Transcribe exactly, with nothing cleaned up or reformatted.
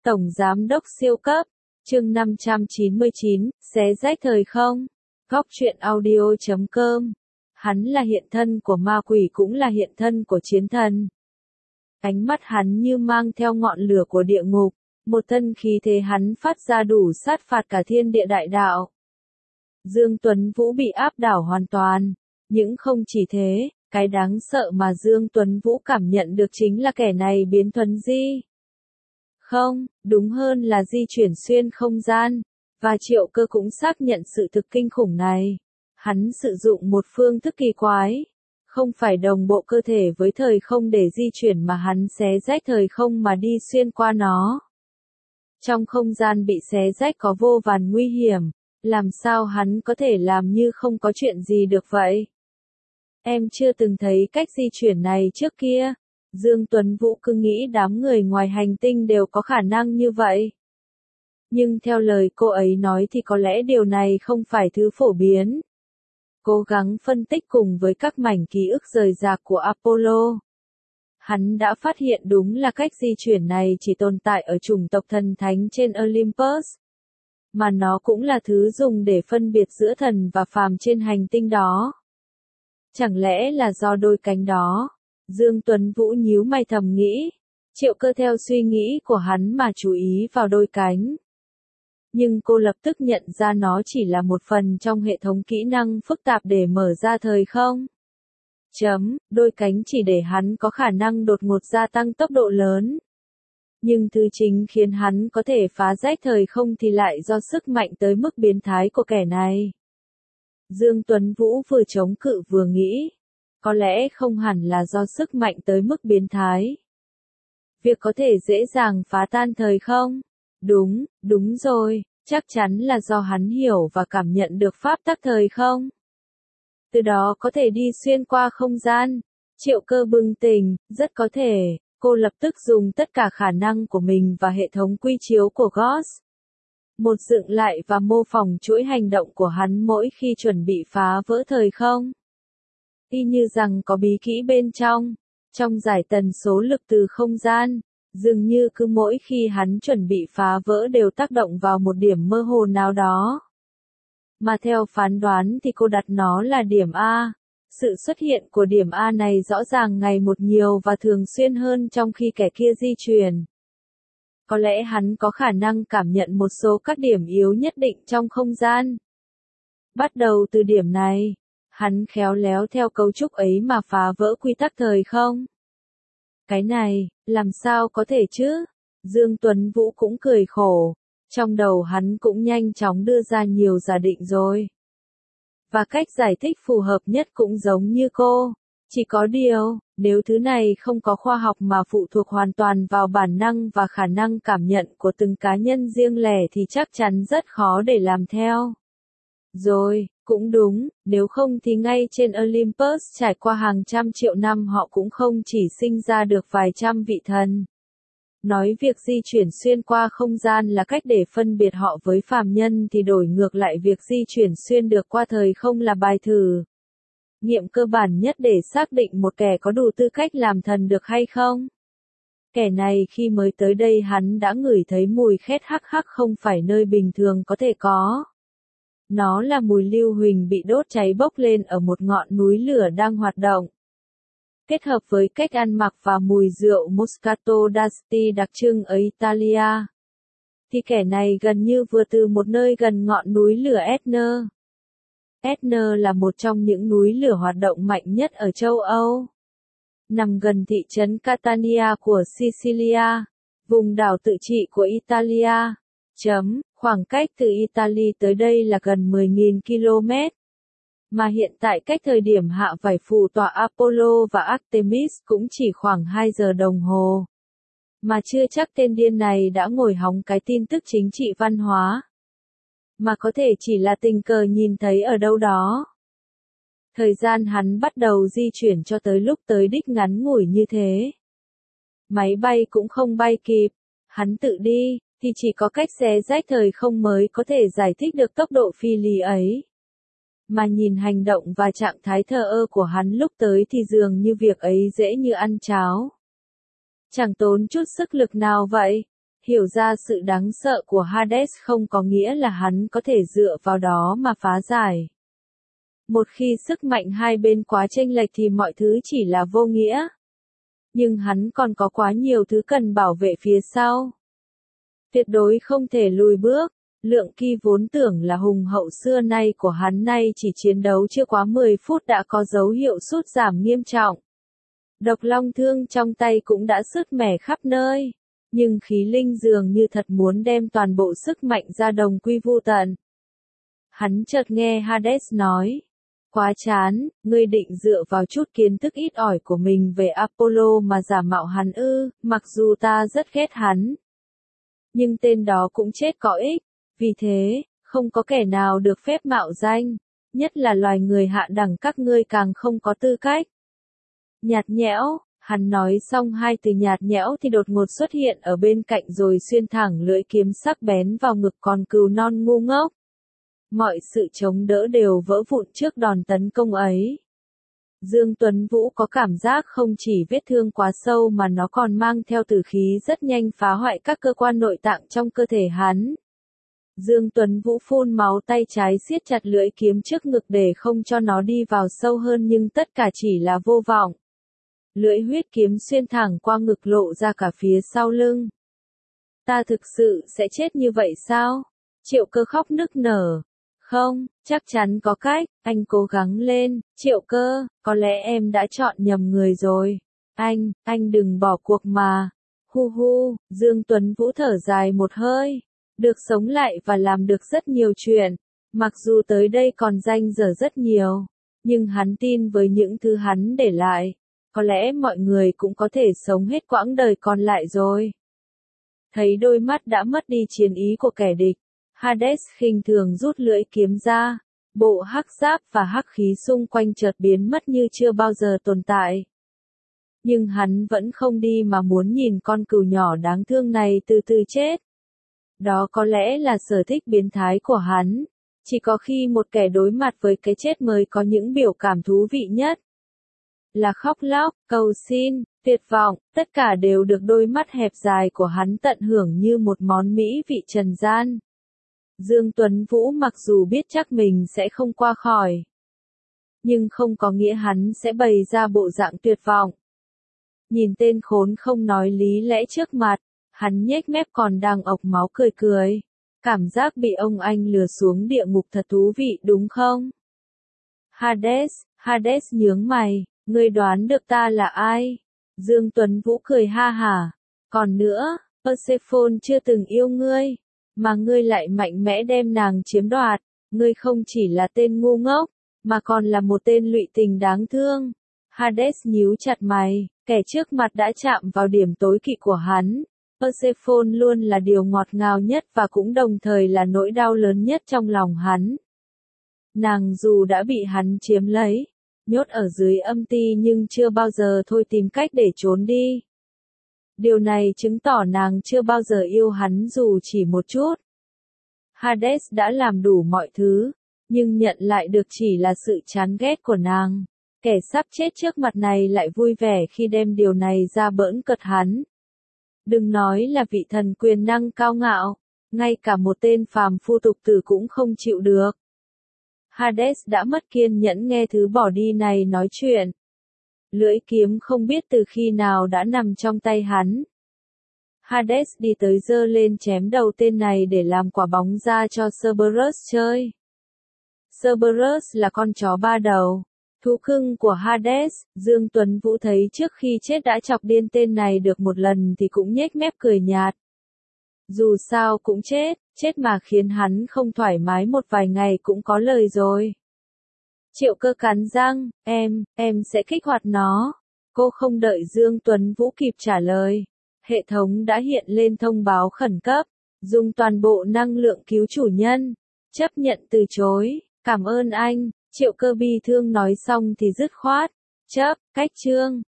Tổng Giám đốc siêu cấp, chương năm trăm chín mươi chín, xé rách thời không. Góc truyện audio chấm com. Hắn là hiện thân của ma quỷ cũng là hiện thân của chiến thần. Ánh mắt hắn như mang theo ngọn lửa của địa ngục, một thân khí thế hắn phát ra đủ sát phạt cả thiên địa đại đạo. Dương Tuấn Vũ bị áp đảo hoàn toàn, những không chỉ thế, cái đáng sợ mà Dương Tuấn Vũ cảm nhận được chính là kẻ này biến thuần di. Không, đúng hơn là di chuyển xuyên không gian, và Triệu Cơ cũng xác nhận sự thực kinh khủng này. Hắn sử dụng một phương thức kỳ quái, không phải đồng bộ cơ thể với thời không để di chuyển mà hắn xé rách thời không mà đi xuyên qua nó. Trong không gian bị xé rách có vô vàn nguy hiểm, làm sao hắn có thể làm như không có chuyện gì được vậy? Em chưa từng thấy cách di chuyển này trước kia. Dương Tuấn Vũ cứ nghĩ đám người ngoài hành tinh đều có khả năng như vậy. Nhưng theo lời cô ấy nói thì có lẽ điều này không phải thứ phổ biến. Cố gắng phân tích cùng với các mảnh ký ức rời rạc của Apollo. Hắn đã phát hiện đúng là cách di chuyển này chỉ tồn tại ở chủng tộc thần thánh trên Olympus. Mà nó cũng là thứ dùng để phân biệt giữa thần và phàm trên hành tinh đó. Chẳng lẽ là do đôi cánh đó? Dương Tuấn Vũ nhíu mày thầm nghĩ. Triệu Cơ theo suy nghĩ của hắn mà chú ý vào đôi cánh. Nhưng cô lập tức nhận ra nó chỉ là một phần trong hệ thống kỹ năng phức tạp để mở ra thời không. Chấm, đôi cánh chỉ để hắn có khả năng đột ngột gia tăng tốc độ lớn. Nhưng thứ chính khiến hắn có thể phá rách thời không thì lại do sức mạnh tới mức biến thái của kẻ này. Dương Tuấn Vũ vừa chống cự vừa nghĩ. Có lẽ không hẳn là do sức mạnh tới mức biến thái. Việc có thể dễ dàng phá tan thời không? Đúng, đúng rồi, chắc chắn là do hắn hiểu và cảm nhận được pháp tắc thời không. Từ đó có thể đi xuyên qua không gian. Triệu Cơ bừng tỉnh, rất có thể, cô lập tức dùng tất cả khả năng của mình và hệ thống quy chiếu của Ghost. Một dựng lại và mô phỏng chuỗi hành động của hắn mỗi khi chuẩn bị phá vỡ thời không. Y như rằng có bí kỹ bên trong, trong giải tần số lực từ không gian, dường như cứ mỗi khi hắn chuẩn bị phá vỡ đều tác động vào một điểm mơ hồ nào đó. Mà theo phán đoán thì cô đặt nó là điểm A. Sự xuất hiện của điểm A này rõ ràng ngày một nhiều và thường xuyên hơn trong khi kẻ kia di chuyển. Có lẽ hắn có khả năng cảm nhận một số các điểm yếu nhất định trong không gian. Bắt đầu từ điểm này, hắn khéo léo theo cấu trúc ấy mà phá vỡ quy tắc thời không. Cái này, làm sao có thể chứ? Dương Tuấn Vũ cũng cười khổ. Trong đầu hắn cũng nhanh chóng đưa ra nhiều giả định rồi. Và cách giải thích phù hợp nhất cũng giống như cô. Chỉ có điều, nếu thứ này không có khoa học mà phụ thuộc hoàn toàn vào bản năng và khả năng cảm nhận của từng cá nhân riêng lẻ thì chắc chắn rất khó để làm theo. Rồi, cũng đúng, nếu không thì ngay trên Olympus trải qua hàng trăm triệu năm họ cũng không chỉ sinh ra được vài trăm vị thần. Nói việc di chuyển xuyên qua không gian là cách để phân biệt họ với phàm nhân thì đổi ngược lại việc di chuyển xuyên được qua thời không là bài thử nghiệm cơ bản nhất để xác định một kẻ có đủ tư cách làm thần được hay không. Kẻ này khi mới tới đây hắn đã ngửi thấy mùi khét hắc hắc không phải nơi bình thường có thể có. Nó là mùi lưu huỳnh bị đốt cháy bốc lên ở một ngọn núi lửa đang hoạt động. Kết hợp với cách ăn mặc và mùi rượu Moscato d'Asti đặc trưng ở Italia, thì kẻ này gần như vừa từ một nơi gần ngọn núi lửa Etna. Etna là một trong những núi lửa hoạt động mạnh nhất ở châu Âu. Nằm gần thị trấn Catania của Sicilia, vùng đảo tự trị của Italia. Chấm, khoảng cách từ Italy tới đây là gần mười nghìn ki lô mét. Mà hiện tại cách thời điểm hạ vải phụ tọa Apollo và Artemis cũng chỉ khoảng hai giờ đồng hồ. Mà chưa chắc tên điên này đã ngồi hóng cái tin tức chính trị văn hóa. Mà có thể chỉ là tình cờ nhìn thấy ở đâu đó. Thời gian hắn bắt đầu di chuyển cho tới lúc tới đích ngắn ngủi như thế. Máy bay cũng không bay kịp. Hắn tự đi, thì chỉ có cách xé rách thời không mới có thể giải thích được tốc độ phi lý ấy. Mà nhìn hành động và trạng thái thờ ơ của hắn lúc tới thì dường như việc ấy dễ như ăn cháo. Chẳng tốn chút sức lực nào vậy. Hiểu ra sự đáng sợ của Hades không có nghĩa là hắn có thể dựa vào đó mà phá giải. Một khi sức mạnh hai bên quá chênh lệch thì mọi thứ chỉ là vô nghĩa. Nhưng hắn còn có quá nhiều thứ cần bảo vệ phía sau. Tuyệt đối không thể lùi bước. Lượng Kỳ vốn tưởng là hùng hậu xưa nay của hắn nay chỉ chiến đấu chưa quá mười phút đã có dấu hiệu sút giảm nghiêm trọng. Độc long thương trong tay cũng đã sứt mẻ khắp nơi. Nhưng khí linh dường như thật muốn đem toàn bộ sức mạnh ra đồng quy vu tận. Hắn chợt nghe Hades nói. Quá chán, ngươi định dựa vào chút kiến thức ít ỏi của mình về Apollo mà giả mạo hắn ư, mặc dù ta rất ghét hắn. Nhưng tên đó cũng chết có ích, vì thế, không có kẻ nào được phép mạo danh, nhất là loài người hạ đẳng các ngươi càng không có tư cách. Nhạt nhẽo, hắn nói xong hai từ nhạt nhẽo thì đột ngột xuất hiện ở bên cạnh rồi xuyên thẳng lưỡi kiếm sắc bén vào ngực con cừu non ngu ngốc. Mọi sự chống đỡ đều vỡ vụn trước đòn tấn công ấy. Dương Tuấn Vũ có cảm giác không chỉ vết thương quá sâu mà nó còn mang theo tử khí rất nhanh phá hoại các cơ quan nội tạng trong cơ thể hắn. Dương Tuấn Vũ phun máu, tay trái siết chặt lưỡi kiếm trước ngực để không cho nó đi vào sâu hơn, nhưng tất cả chỉ là vô vọng. Lưỡi huyết kiếm xuyên thẳng qua ngực lộ ra cả phía sau lưng. Ta thực sự sẽ chết như vậy sao? Triệu Cơ khóc nức nở. Không, chắc chắn có cách, anh cố gắng lên, Triệu Cơ, có lẽ em đã chọn nhầm người rồi. Anh, anh đừng bỏ cuộc mà. Hu hu, Dương Tuấn Vũ thở dài một hơi. Được sống lại và làm được rất nhiều chuyện. Mặc dù tới đây còn dang dở rất nhiều. Nhưng hắn tin với những thứ hắn để lại. Có lẽ mọi người cũng có thể sống hết quãng đời còn lại rồi. Thấy đôi mắt đã mất đi chiến ý của kẻ địch. Hades khinh thường rút lưỡi kiếm ra. Bộ hắc giáp và hắc khí xung quanh chợt biến mất như chưa bao giờ tồn tại. Nhưng hắn vẫn không đi mà muốn nhìn con cừu nhỏ đáng thương này từ từ chết. Đó có lẽ là sở thích biến thái của hắn. Chỉ có khi một kẻ đối mặt với cái chết mới có những biểu cảm thú vị nhất. Là khóc lóc, cầu xin, tuyệt vọng, tất cả đều được đôi mắt hẹp dài của hắn tận hưởng như một món mỹ vị trần gian. Dương Tuấn Vũ mặc dù biết chắc mình sẽ không qua khỏi. Nhưng không có nghĩa hắn sẽ bày ra bộ dạng tuyệt vọng. Nhìn tên khốn không nói lý lẽ trước mặt. Hắn nhếch mép còn đang ộc máu cười cười. Cảm giác bị ông anh lừa xuống địa ngục thật thú vị đúng không? Hades, Hades nhướng mày, ngươi đoán được ta là ai? Dương Tuấn Vũ cười ha hả. Còn nữa, Persephone chưa từng yêu ngươi, mà ngươi lại mạnh mẽ đem nàng chiếm đoạt. Ngươi không chỉ là tên ngu ngốc, mà còn là một tên lụy tình đáng thương. Hades nhíu chặt mày, kẻ trước mặt đã chạm vào điểm tối kỵ của hắn. Persephone luôn là điều ngọt ngào nhất và cũng đồng thời là nỗi đau lớn nhất trong lòng hắn. Nàng dù đã bị hắn chiếm lấy, nhốt ở dưới âm ti nhưng chưa bao giờ thôi tìm cách để trốn đi. Điều này chứng tỏ nàng chưa bao giờ yêu hắn dù chỉ một chút. Hades đã làm đủ mọi thứ, nhưng nhận lại được chỉ là sự chán ghét của nàng. Kẻ sắp chết trước mặt này lại vui vẻ khi đem điều này ra bỡn cợt hắn. Đừng nói là vị thần quyền năng cao ngạo, ngay cả một tên phàm phu tục tử cũng không chịu được. Hades đã mất kiên nhẫn nghe thứ bỏ đi này nói chuyện. Lưỡi kiếm không biết từ khi nào đã nằm trong tay hắn. Hades đi tới giơ lên chém đầu tên này để làm quả bóng ra cho Cerberus chơi. Cerberus là con chó ba đầu. Thú cưng của Hades, Dương Tuấn Vũ thấy trước khi chết đã chọc điên tên này được một lần thì cũng nhếch mép cười nhạt. Dù sao cũng chết, chết mà khiến hắn không thoải mái một vài ngày cũng có lời rồi. Triệu Cơ cắn răng, em, em sẽ kích hoạt nó. Cô không đợi Dương Tuấn Vũ kịp trả lời. Hệ thống đã hiện lên thông báo khẩn cấp, dùng toàn bộ năng lượng cứu chủ nhân. Chấp nhận từ chối, cảm ơn anh. Triệu Cơ bi thương nói xong thì dứt khoát. Chấp, cách chương.